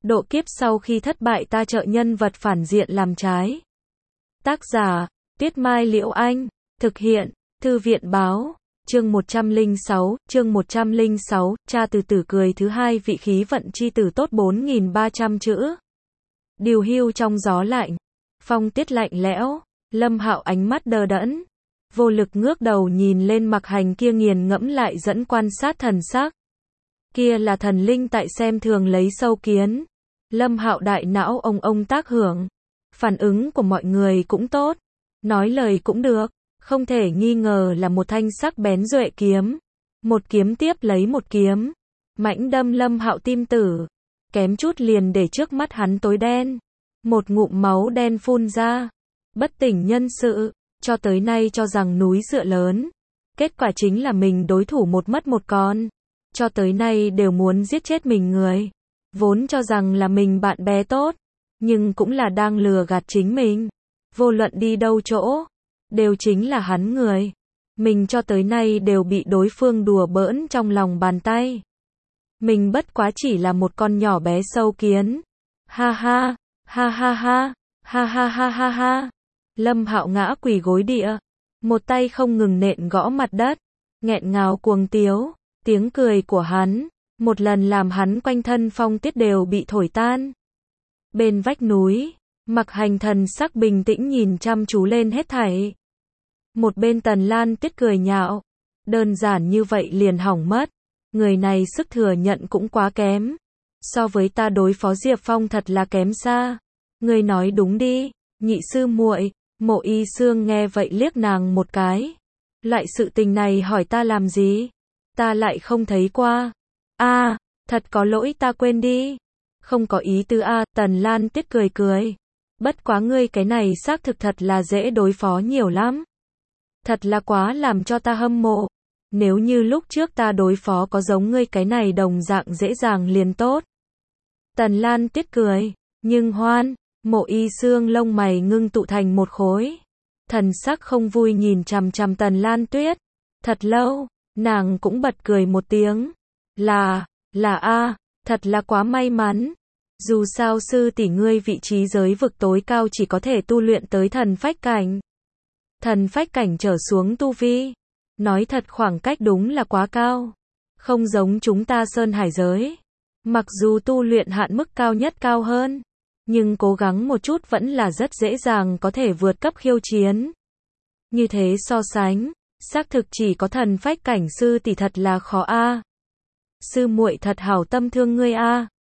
Độ kiếp sau khi thất bại ta trợ nhân vật phản diện làm trái. Tác giả, Tuyết Mai Liễu Anh. Thực hiện, Thư viện Báo. Chương 106, cha từ từ cười thứ hai vị khí vận chi tử tốt 4.300 chữ. Điều hưu trong gió lạnh. Phong tiết lạnh lẽo. Lâm Hạo ánh mắt đờ đẫn. Vô lực ngước đầu nhìn lên Mặc Hành kia nghiền ngẫm lại dẫn quan sát thần sắc. Kia là thần linh tại xem thường lấy sâu kiến. Lâm Hạo đại não ông tác hưởng. Phản ứng của mọi người cũng tốt. Nói lời cũng được. Không thể nghi ngờ là một thanh sắc bén duệ kiếm. Một kiếm tiếp lấy một kiếm. Mãnh đâm Lâm Hạo tim tử. Kém chút liền để trước mắt hắn tối đen. Một ngụm máu đen phun ra. Bất tỉnh nhân sự. Cho tới nay cho rằng núi dựa lớn. Kết quả chính là mình đối thủ một mất một con. Cho tới nay đều muốn giết chết mình người. Vốn cho rằng là mình bạn bè tốt. Nhưng cũng là đang lừa gạt chính mình. Vô luận đi đâu chỗ. Đều chính là hắn người. Mình cho tới nay đều bị đối phương đùa bỡn trong lòng bàn tay. Mình bất quá chỉ là một con nhỏ bé sâu kiến. Ha ha, ha ha ha, ha ha ha ha ha. Lâm Hạo ngã quỳ gối địa. Một tay không ngừng nện gõ mặt đất. Nghẹn ngào cuồng tiếu. Tiếng cười của hắn. Một lần làm hắn quanh thân phong tiết đều bị thổi tan. Bên vách núi. Mặc Hành thần sắc bình tĩnh nhìn chăm chú lên hết thảy. Một bên Tần Lan Tiết cười nhạo. Đơn giản như vậy liền hỏng mất. Người này sức thừa nhận cũng quá kém. So với ta đối phó Diệp Phong thật là kém xa. Người nói đúng đi, nhị sư muội. Mộ Y Xương nghe vậy liếc nàng một cái. Loại sự tình này hỏi ta làm gì? Ta lại không thấy qua. Thật có lỗi ta quên đi. Không có ý tứ Tần Lan Tiết cười cười. Bất quá ngươi cái này xác thực thật là dễ đối phó nhiều lắm. Thật là quá làm cho ta hâm mộ. Nếu như lúc trước ta đối phó có giống ngươi cái này đồng dạng dễ dàng liền tốt. Tần Lan Tiết cười. Nhưng Hoan, Mộ Y Xương lông mày ngưng tụ thành một khối. Thần sắc không vui nhìn chằm chằm Tần Lan Tuyết. Thật lâu, nàng cũng bật cười một tiếng. Thật là quá may mắn. Dù sao sư tỷ ngươi vị trí giới vực tối cao chỉ có thể tu luyện tới thần phách cảnh. Thần phách cảnh trở xuống tu vi. Nói thật khoảng cách đúng là quá cao. Không giống chúng ta sơn hải giới. Mặc dù tu luyện hạn mức cao nhất cao hơn. Nhưng cố gắng một chút vẫn là rất dễ dàng có thể vượt cấp khiêu chiến. Như thế so sánh. Xác thực chỉ có thần phách cảnh sư tỷ thật là khó Sư muội thật hảo tâm thương ngươi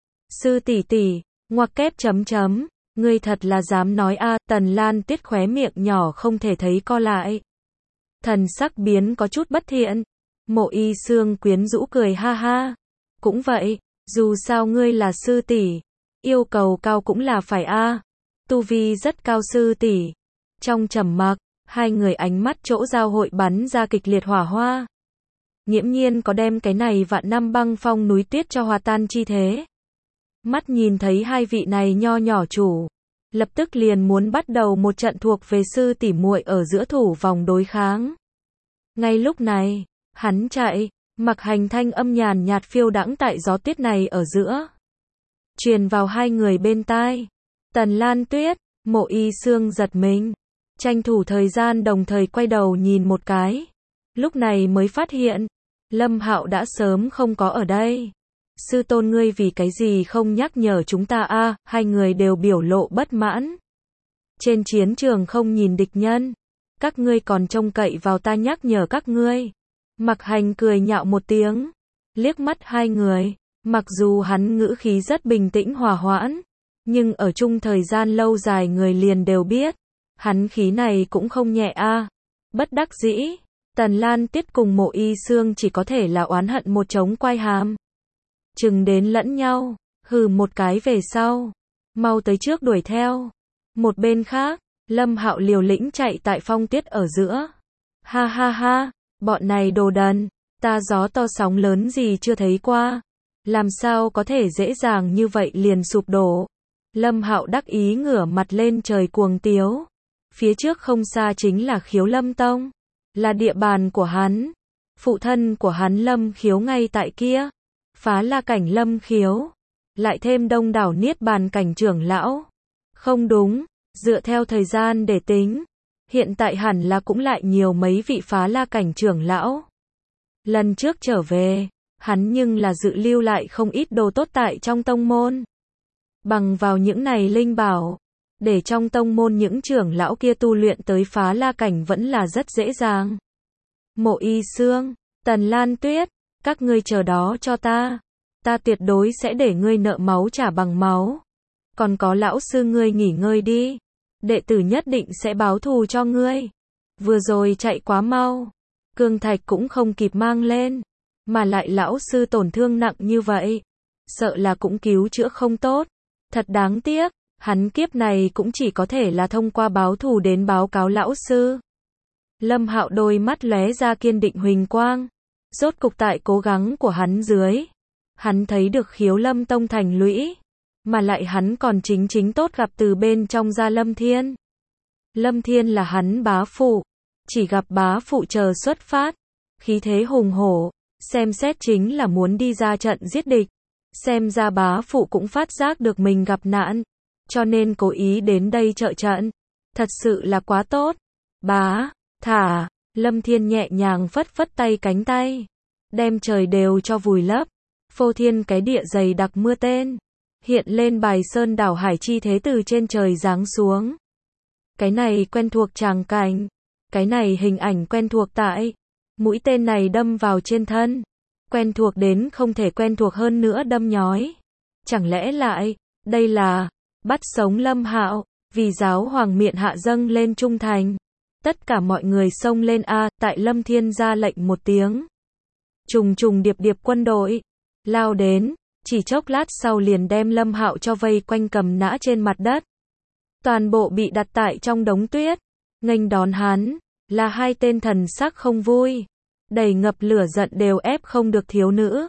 Sư tỷ tỷ, ngoặc kép chấm chấm, ngươi thật là dám nói Tần Lan Tiết khóe miệng nhỏ không thể thấy co lại. Thần sắc biến có chút bất thiện. Mộ Y Xương quyến rũ cười ha ha. Cũng vậy, dù sao ngươi là sư tỷ, yêu cầu cao cũng là phải Tu vi rất cao sư tỷ. Trong trầm mặc, hai người ánh mắt chỗ giao hội bắn ra kịch liệt hỏa hoa. Nghiễm nhiên có đem cái này vạn năm băng phong núi tuyết cho hòa tan chi thế. Mắt nhìn thấy hai vị này nho nhỏ chủ, lập tức liền muốn bắt đầu một trận thuộc về sư tỷ muội ở giữa thủ vòng đối kháng. Ngay lúc này, hắn chạy, Mặc Hành thanh âm nhàn nhạt phiêu đãng tại gió tuyết này ở giữa. Truyền vào hai người bên tai. Tần Lan Tuyết, Mộ Y Xương giật mình. Tranh thủ thời gian đồng thời quay đầu nhìn một cái. Lúc này mới phát hiện, Lâm Hạo đã sớm không có ở đây. Sư tôn ngươi vì cái gì không nhắc nhở chúng ta hai người đều biểu lộ bất mãn. Trên chiến trường không nhìn địch nhân. Các ngươi còn trông cậy vào ta nhắc nhở các ngươi. Mặc Hành cười nhạo một tiếng. Liếc mắt hai người. Mặc dù hắn ngữ khí rất bình tĩnh hòa hoãn. Nhưng ở chung thời gian lâu dài người liền đều biết. Hắn khí này cũng không nhẹ Bất đắc dĩ. Tần Lan Tiết cùng Mộ Y Xương chỉ có thể là oán hận một trống quai hàm. Chừng đến lẫn nhau, hừ một cái về sau. Mau tới trước đuổi theo. Một bên khác, Lâm Hạo liều lĩnh chạy tại phong tiết ở giữa. Ha ha ha, bọn này đồ đần, ta gió to sóng lớn gì chưa thấy qua. Làm sao có thể dễ dàng như vậy liền sụp đổ. Lâm Hạo đắc ý ngửa mặt lên trời cuồng tiếu. Phía trước không xa chính là Khiếu Lâm Tông. Là địa bàn của hắn. Phụ thân của hắn Lâm Khiếu ngay tại kia. Phá La cảnh Lâm Khiếu. lại thêm đông đảo niết bàn cảnh trưởng lão. Không đúng, dựa theo thời gian để tính, hiện tại hẳn là cũng lại nhiều mấy vị phá la cảnh trưởng lão. Lần trước trở về, hắn nhưng là dự lưu lại không ít đồ tốt tại trong tông môn. Bằng vào những này linh bảo, để trong tông môn những trưởng lão kia tu luyện tới phá la cảnh vẫn là rất dễ dàng. Mộ Y Xương, Tần Lan Tuyết, các ngươi chờ đó cho ta. Ta tuyệt đối sẽ để ngươi nợ máu trả bằng máu. Còn có lão sư ngươi nghỉ ngơi đi. Đệ tử nhất định sẽ báo thù cho ngươi. Vừa rồi chạy quá mau. Cương thạch cũng không kịp mang lên. Mà lại lão sư tổn thương nặng như vậy. Sợ là cũng cứu chữa không tốt. Thật đáng tiếc. Hắn kiếp này cũng chỉ có thể là thông qua báo thù đến báo cáo lão sư. Lâm Hạo đôi mắt lóe ra kiên định huỳnh quang. Rốt cục tại cố gắng của hắn dưới, hắn thấy được Khiếu Lâm Tông thành lũy, mà lại hắn còn chính tốt gặp từ bên trong ra Lâm Thiên. Lâm Thiên là hắn bá phụ, chỉ gặp bá phụ chờ xuất phát, khí thế hùng hổ, xem xét chính là muốn đi ra trận giết địch. Xem ra bá phụ cũng phát giác được mình gặp nạn, cho nên cố ý đến đây trợ trận. Thật sự là quá tốt. Bá, thả. Lâm Thiên nhẹ nhàng phất tay cánh tay, đem trời đều cho vùi lấp. Phô thiên cái địa dày đặc mưa tên, hiện lên bài sơn đảo hải chi thế từ trên trời giáng xuống. Cái này quen thuộc tràng cảnh, cái này hình ảnh quen thuộc tại mũi tên này đâm vào trên thân, quen thuộc đến không thể quen thuộc hơn nữa đâm nhói. Chẳng lẽ lại, đây là bắt sống Lâm Hạo, vì giáo hoàng miện hạ dâng lên trung thành. Tất cả mọi người xông lên a, tại Lâm Thiên ra lệnh một tiếng. Trùng điệp quân đội lao đến, chỉ chốc lát sau liền đem Lâm Hạo cho vây quanh cầm nã trên mặt đất. Toàn bộ bị đặt tại trong đống tuyết, nghênh đón hắn là hai tên thần sắc không vui, đầy ngập lửa giận đều ép không được thiếu nữ.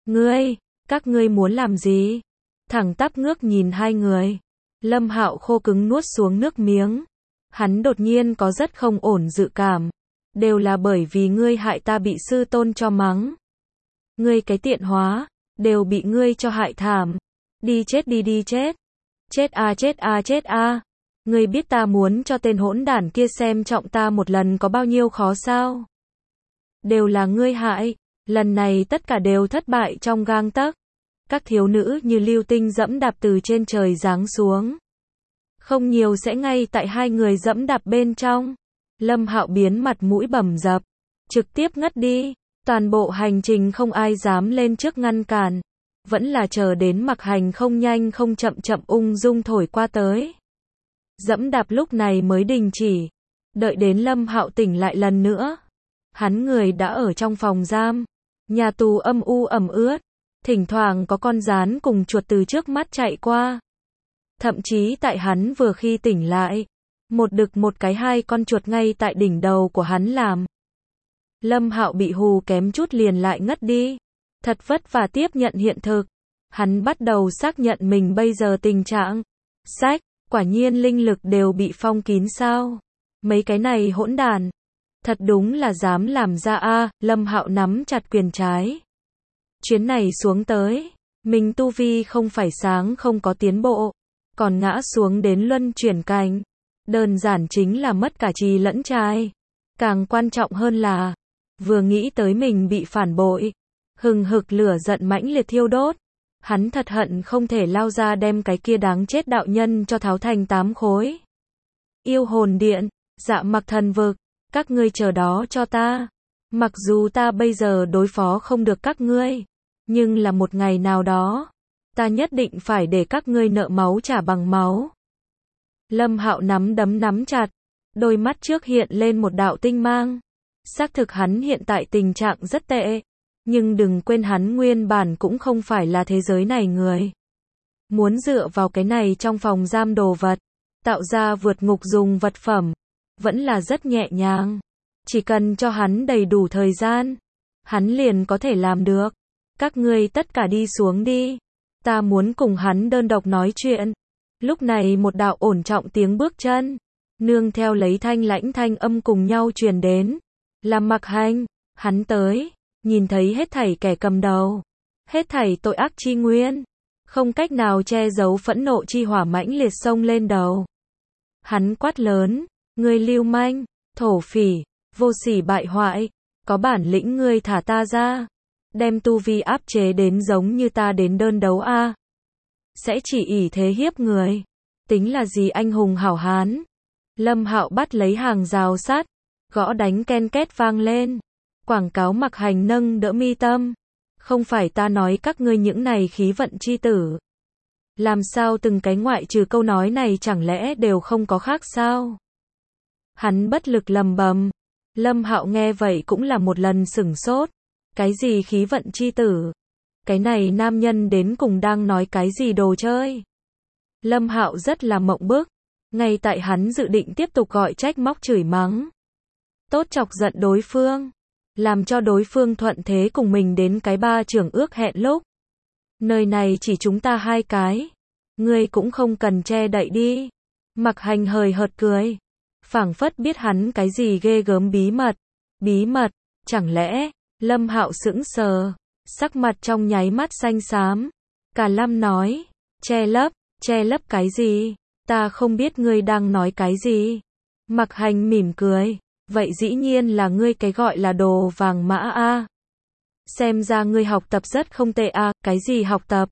Các ngươi muốn làm gì? Thẳng tắp ngước nhìn hai người. Lâm Hạo khô cứng nuốt xuống nước miếng. Hắn đột nhiên có rất không ổn dự cảm. Đều là bởi vì ngươi hại ta bị sư tôn cho mắng. Ngươi cái tiện hóa, đều bị ngươi cho hại thảm. Đi chết đi đi chết. Chết a. Ngươi biết ta muốn cho tên hỗn đản kia xem trọng ta một lần có bao nhiêu khó sao? Đều là ngươi hại, lần này tất cả đều thất bại trong gang tấc. Các thiếu nữ như lưu tinh dẫm đạp từ trên trời giáng xuống. Không nhiều sẽ ngay tại hai người dẫm đạp bên trong. Lâm Hạo biến mặt mũi bầm dập, trực tiếp ngất đi. Toàn bộ hành trình không ai dám lên trước ngăn cản. Vẫn là chờ đến Mặc Hành không nhanh không chậm ung dung thổi qua tới. Dẫm đạp lúc này mới đình chỉ. Đợi đến Lâm Hạo tỉnh lại lần nữa. Hắn người đã ở trong phòng giam. Nhà tù âm u ẩm ướt. Thỉnh thoảng có con gián cùng chuột từ trước mắt chạy qua. Thậm chí tại hắn vừa khi tỉnh lại, một đực một cái hai con chuột ngay tại đỉnh đầu của hắn làm. Lâm Hạo bị hù kém chút liền lại ngất đi. Thật vất vả tiếp nhận hiện thực. Hắn bắt đầu xác nhận mình bây giờ tình trạng. Quả nhiên linh lực đều bị phong kín sao? Mấy cái này hỗn đàn. Thật đúng là dám làm ra a. Lâm Hạo nắm chặt quyền trái. Chuyến này xuống tới, mình tu vi không phải sáng không có tiến bộ, còn ngã xuống đến luân chuyển cảnh. Đơn giản chính là mất cả trì lẫn trai. Càng quan trọng hơn là, vừa nghĩ tới mình bị phản bội, hừng hực lửa giận mãnh liệt thiêu đốt. Hắn thật hận không thể lao ra đem cái kia đáng chết đạo nhân cho tháo thành 8 khối. Yêu hồn điện, Dạ Mặc thần vực, các ngươi chờ đó cho ta. Mặc dù ta bây giờ đối phó không được các ngươi, nhưng là một ngày nào đó, ta nhất định phải để các ngươi nợ máu trả bằng máu. Lâm Hạo nắm đấm nắm chặt, đôi mắt trước hiện lên một đạo tinh mang. Xác thực hắn hiện tại tình trạng rất tệ, nhưng đừng quên hắn nguyên bản cũng không phải là thế giới này người. Muốn dựa vào cái này trong phòng giam đồ vật, tạo ra vượt ngục dùng vật phẩm, vẫn là rất nhẹ nhàng. Chỉ cần cho hắn đầy đủ thời gian, hắn liền có thể làm được. Các ngươi tất cả đi xuống đi. Ta muốn cùng hắn đơn độc nói chuyện. Lúc này một đạo ổn trọng tiếng bước chân, nương theo lấy thanh lãnh thanh âm cùng nhau truyền đến. Là Mặc Hành, hắn tới, nhìn thấy hết thảy kẻ cầm đầu, hết thảy tội ác chi nguyên. không cách nào che giấu phẫn nộ chi hỏa mãnh liệt xông lên đầu. Hắn quát lớn, ngươi lưu manh, thổ phỉ, vô sỉ bại hoại, có bản lĩnh ngươi thả ta ra, đem tu vi áp chế đến giống như ta đến đơn đấu a. Sẽ chỉ ỷ thế hiếp người, tính là gì anh hùng hảo hán. Lâm Hạo bắt lấy hàng rào sắt, gõ đánh ken két vang lên. Quảng cáo Mặc Hành nâng đỡ mi tâm. Không phải ta nói các ngươi những này khí vận chi tử. Làm sao từng cái ngoại trừ câu nói này chẳng lẽ đều không có khác sao? Hắn bất lực lầm bầm. Lâm Hạo nghe vậy cũng là một lần sửng sốt. Cái gì khí vận chi tử? Cái này nam nhân đến cùng đang nói cái gì đồ chơi? Lâm Hạo rất là mộng bức. Ngay tại hắn dự định tiếp tục gọi trách móc chửi mắng. Tốt chọc giận đối phương. Làm cho đối phương thuận thế cùng mình đến cái ba trưởng ước hẹn lúc. Nơi này chỉ chúng ta hai cái. Ngươi cũng không cần che đậy đi. Mặc Hành hời hợt cười. Phảng phất biết hắn cái gì ghê gớm bí mật. Bí mật, chẳng lẽ, Lâm Hạo sững sờ. Sắc mặt trong nháy mắt xanh xám. Cả Lâm nói, che lấp cái gì? Ta không biết ngươi đang nói cái gì. Mặc Hành mỉm cười. Vậy dĩ nhiên là ngươi cái gọi là đồ vàng mã a. Xem ra ngươi học tập rất không tệ a. Cái gì học tập?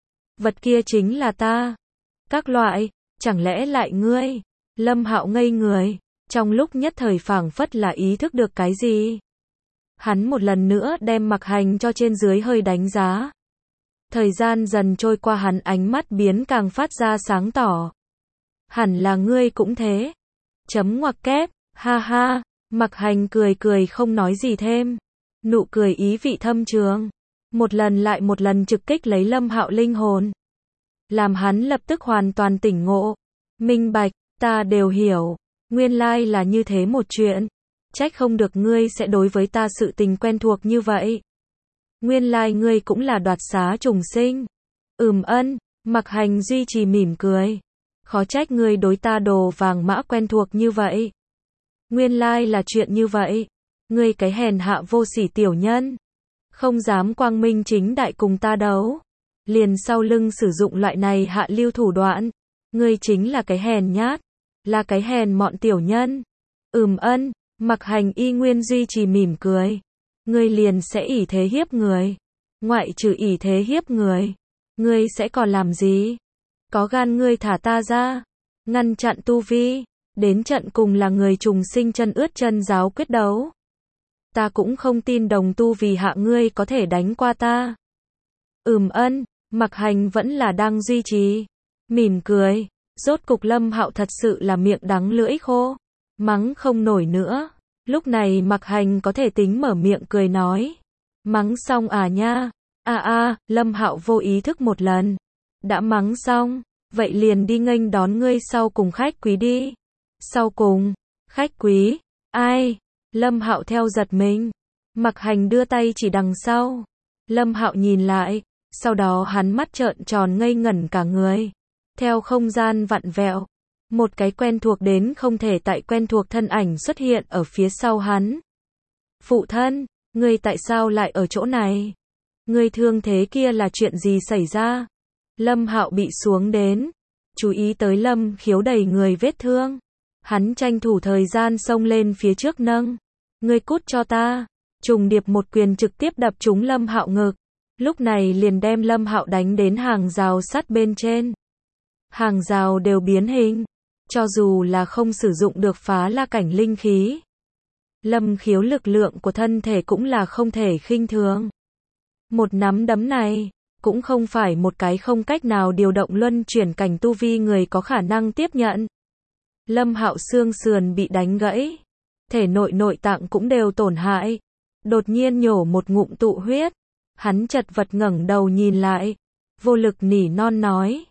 Vật kia chính là ta. Các loại, chẳng lẽ lại ngươi? Lâm Hạo ngây người, trong lúc nhất thời phảng phất là ý thức được cái gì. Hắn một lần nữa đem Mặc Hành cho trên dưới hơi đánh giá. Thời gian dần trôi qua hắn ánh mắt biến càng phát ra sáng tỏ. Hẳn là ngươi cũng thế. Chấm ngoặc kép, ha ha, Mặc Hành cười cười không nói gì thêm. Nụ cười ý vị thâm trường. Một lần lại một lần trực kích lấy Lâm Hạo linh hồn. Làm hắn lập tức hoàn toàn tỉnh ngộ. Minh bạch, ta đều hiểu. Nguyên lai là như thế một chuyện. Trách không được ngươi sẽ đối với ta sự tình quen thuộc như vậy. Nguyên lai ngươi cũng là đoạt xá trùng sinh. Ân, Mặc Hành duy trì mỉm cười. Khó trách ngươi đối ta đồ vàng mã quen thuộc như vậy. Nguyên lai là chuyện như vậy. Ngươi cái hèn hạ vô sỉ tiểu nhân. Không dám quang minh chính đại cùng ta đấu. Liền sau lưng sử dụng loại này hạ lưu thủ đoạn. Ngươi chính là cái hèn nhát. Là cái hèn mọn tiểu nhân. Ân, Mặc Hành y nguyên duy trì mỉm cười. Ngươi liền sẽ ỷ thế hiếp người. Ngoại trừ ỷ thế hiếp người. Ngươi sẽ còn làm gì? Có gan ngươi thả ta ra. Ngăn chặn tu vi. Đến trận cùng là người trùng sinh chân ướt chân giáo quyết đấu. Ta cũng không tin đồng tu vì hạ ngươi có thể đánh qua ta. Ân, Mặc Hành vẫn là đang duy trì. Mỉm cười. Rốt cục Lâm Hạo thật sự là miệng đắng lưỡi khô. Mắng không nổi nữa. Lúc này Mặc Hành có thể tính mở miệng cười nói. Mắng xong à nha. Lâm Hạo vô ý thức một lần. Đã mắng xong. Vậy liền đi nghênh đón ngươi sau cùng khách quý đi. Sau cùng. Khách quý. Ai? Lâm Hạo theo giật mình. Mặc Hành đưa tay chỉ đằng sau. Lâm Hạo nhìn lại. Sau đó hắn mắt trợn tròn ngây ngẩn cả người. Theo không gian vặn vẹo. Một cái quen thuộc đến không thể tại quen thuộc thân ảnh xuất hiện ở phía sau hắn. Phụ thân, ngươi tại sao lại ở chỗ này? Ngươi thương thế kia là chuyện gì xảy ra? Lâm Hạo bị xuống đến. Chú ý tới Lâm Khiếu đầy người vết thương. Hắn tranh thủ thời gian xông lên phía trước nâng. Ngươi cút cho ta. Trùng điệp một quyền trực tiếp đập trúng Lâm Hạo ngực. Lúc này liền đem Lâm Hạo đánh đến hàng rào sắt bên trên. Hàng rào đều biến hình. Cho dù là không sử dụng được phá la cảnh linh khí. Lâm Khiếu lực lượng của thân thể cũng là không thể khinh thường. Một nắm đấm này, cũng không phải một cái không cách nào điều động luân chuyển cảnh tu vi người có khả năng tiếp nhận. Lâm Hạo xương sườn bị đánh gãy. Thể nội nội tạng cũng đều tổn hại. Đột nhiên nhổ một ngụm tụ huyết. Hắn chật vật ngẩng đầu nhìn lại. Vô lực nỉ non nói.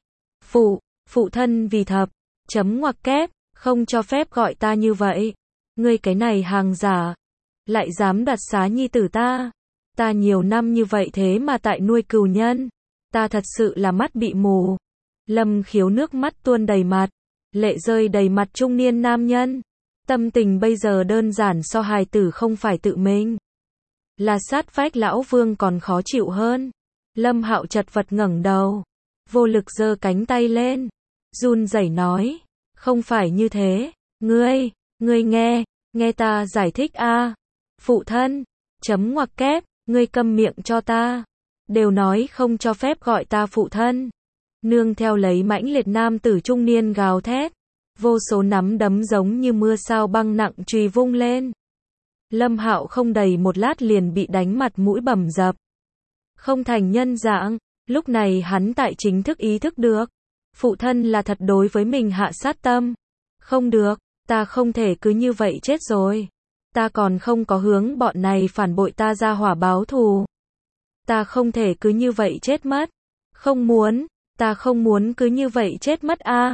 Phụ thân vì thập. Chấm ngoặc kép. Không cho phép gọi ta như vậy. Ngươi cái này hàng giả. Lại dám đoạt xá nhi tử ta. Ta nhiều năm như vậy thế mà tại nuôi cừu nhân. Ta thật sự là mắt bị mù. Lâm Khiếu nước mắt tuôn đầy mặt. Lệ rơi đầy mặt trung niên nam nhân. Tâm tình bây giờ đơn giản so hài tử không phải tự mình. Là sát vách lão vương còn khó chịu hơn. Lâm Hạo chật vật ngẩng đầu. vô lực giơ cánh tay lên, run rẩy nói, không phải như thế, ngươi nghe ta giải thích a. Phụ thân, chấm ngoặc kép, ngươi câm miệng cho ta. Đều nói không cho phép gọi ta phụ thân. Nương theo lấy mãnh liệt nam tử trung niên gào thét, vô số nắm đấm giống như mưa sao băng nặng chùy vung lên. Lâm Hạo không đầy một lát liền bị đánh mặt mũi bầm dập. Không thành nhân dạng, lúc này hắn tại chính thức ý thức được. Phụ thân là thật đối với mình hạ sát tâm. Không được, ta không thể cứ như vậy chết rồi. Ta còn không có hướng bọn này phản bội ta ra hỏa báo thù. Ta không thể cứ như vậy chết mất. Không muốn, ta không muốn cứ như vậy chết mất a.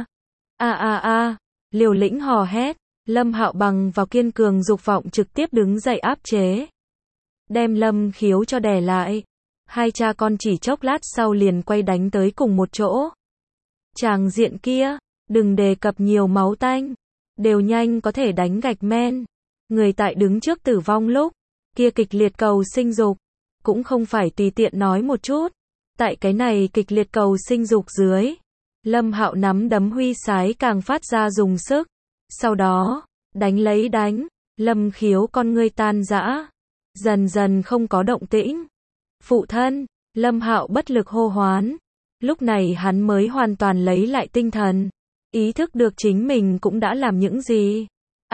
Liều lĩnh hò hét, Lâm Hạo bằng vào kiên cường dục vọng trực tiếp đứng dậy áp chế. Đem Lâm Khiếu cho đè lại. Hai cha con chỉ chốc lát sau liền quay đánh tới cùng một chỗ. Tràng diện kia, đừng đề cập nhiều máu tanh, đều nhanh có thể đánh gạch men. Người tại đứng trước tử vong lúc, kia kịch liệt cầu sinh dục, cũng không phải tùy tiện nói một chút. Tại cái này kịch liệt cầu sinh dục dưới, Lâm Hạo nắm đấm huy sái càng phát ra dùng sức. Sau đó, đánh, Lâm Khiếu con ngươi tan rã, dần dần không có động tĩnh. Phụ thân, Lâm Hạo bất lực hô hoán. Lúc này hắn mới hoàn toàn lấy lại tinh thần, ý thức được chính mình cũng đã làm những gì.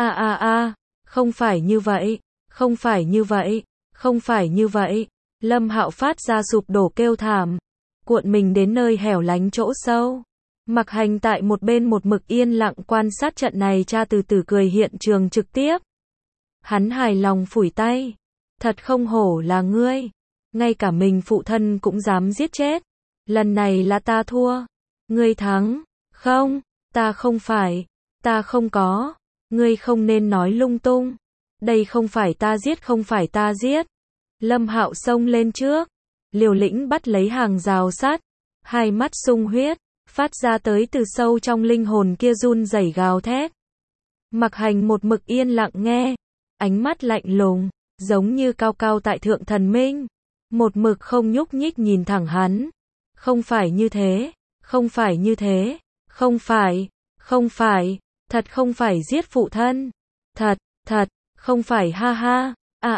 Không phải như vậy, không phải như vậy, không phải như vậy. Lâm Hạo phát ra sụp đổ kêu thảm, cuộn mình đến nơi hẻo lánh chỗ sâu. Mặc Hành tại một bên một mực yên lặng quan sát trận này, cha từ từ cười hiện trường trực tiếp. Hắn hài lòng phủi tay, thật không hổ là ngươi, ngay cả mình phụ thân cũng dám giết chết. Lần này là ta thua, ngươi thắng. Không, ta không phải, ta không có, ngươi không nên nói lung tung. Đây không phải ta giết, không phải ta giết. Lâm Hạo xông lên trước, liều lĩnh bắt lấy hàng rào sắt, hai mắt sung huyết, phát ra tới từ sâu trong linh hồn kia run rẩy gào thét. Mặc Hành một mực yên lặng nghe, ánh mắt lạnh lùng, giống như cao cao tại thượng thần minh, một mực không nhúc nhích nhìn thẳng hắn. Không phải như thế, không phải như thế, không phải, thật không phải giết phụ thân. Thật, không phải ha ha,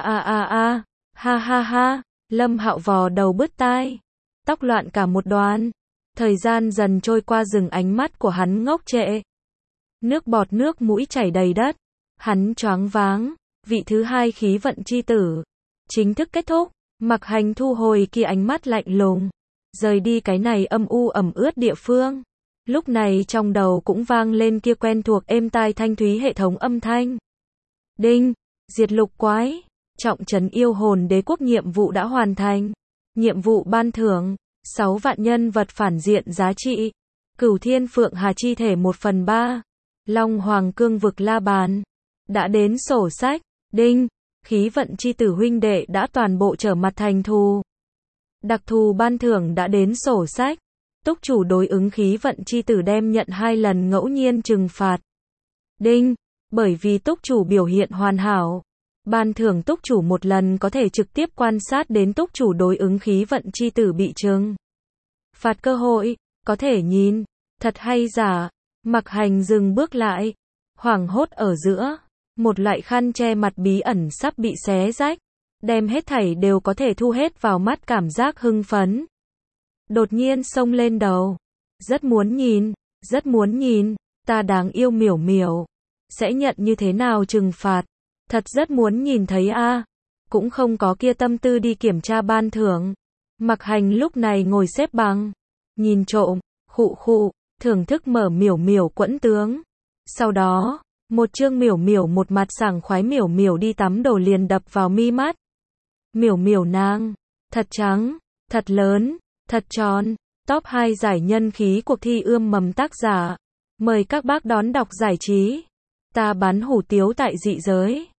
ha. Lâm Hạo vò đầu bứt tai, tóc loạn cả một đoàn. Thời gian dần trôi qua, dừng ánh mắt của hắn ngốc trệ. Nước bọt nước mũi chảy đầy đất, hắn choáng váng, vị thứ hai khí vận chi tử chính thức kết thúc. Mặc Hành thu hồi kia ánh mắt lạnh lùng, rời đi cái này âm u ẩm ướt địa phương. Lúc này trong đầu cũng vang lên kia quen thuộc êm tai thanh thúy hệ thống âm thanh. Đinh, diệt lục quái, trọng trấn yêu hồn đế quốc nhiệm vụ đã hoàn thành. Nhiệm vụ ban thưởng, 6 vạn nhân vật phản diện giá trị. Cửu Thiên Phượng Hà chi thể 1/3. Long Hoàng cương vực La Bàn. Đã đến sổ sách. Đinh, khí vận chi tử huynh đệ đã toàn bộ trở mặt thành thù. Đặc thù ban thưởng đã đến sổ sách. Túc chủ đối ứng khí vận chi tử đem nhận 2 lần ngẫu nhiên trừng phạt. Đinh, bởi vì túc chủ biểu hiện hoàn hảo, ban thưởng túc chủ 1 lần có thể trực tiếp quan sát đến túc chủ đối ứng khí vận chi tử bị trừng phạt cơ hội, có thể nhìn, thật hay giả. Mặc Hành dừng bước lại, hoảng hốt ở giữa, một loại khăn che mặt bí ẩn sắp bị xé rách, đem hết thảy đều có thể thu hết vào mắt cảm giác hưng phấn. Đột nhiên xông lên đầu, rất muốn nhìn, ta đáng yêu miểu miểu, sẽ nhận như thế nào trừng phạt, thật rất muốn nhìn thấy a. Cũng không có kia tâm tư đi kiểm tra ban thưởng. Mặc Hành lúc này ngồi xếp bằng, nhìn trộm, khụ, thưởng thức mở miểu miểu quẫn tướng. Sau đó, một chương miểu miểu một mặt sảng khoái miểu miểu đi tắm đồ liền đập vào mi mắt. Miểu miểu nàng, thật trắng, thật lớn, thật tròn. Top 2 giải nhân khí cuộc thi ươm mầm tác giả. Mời các bác đón đọc giải trí. Ta bán hủ tiếu tại dị giới.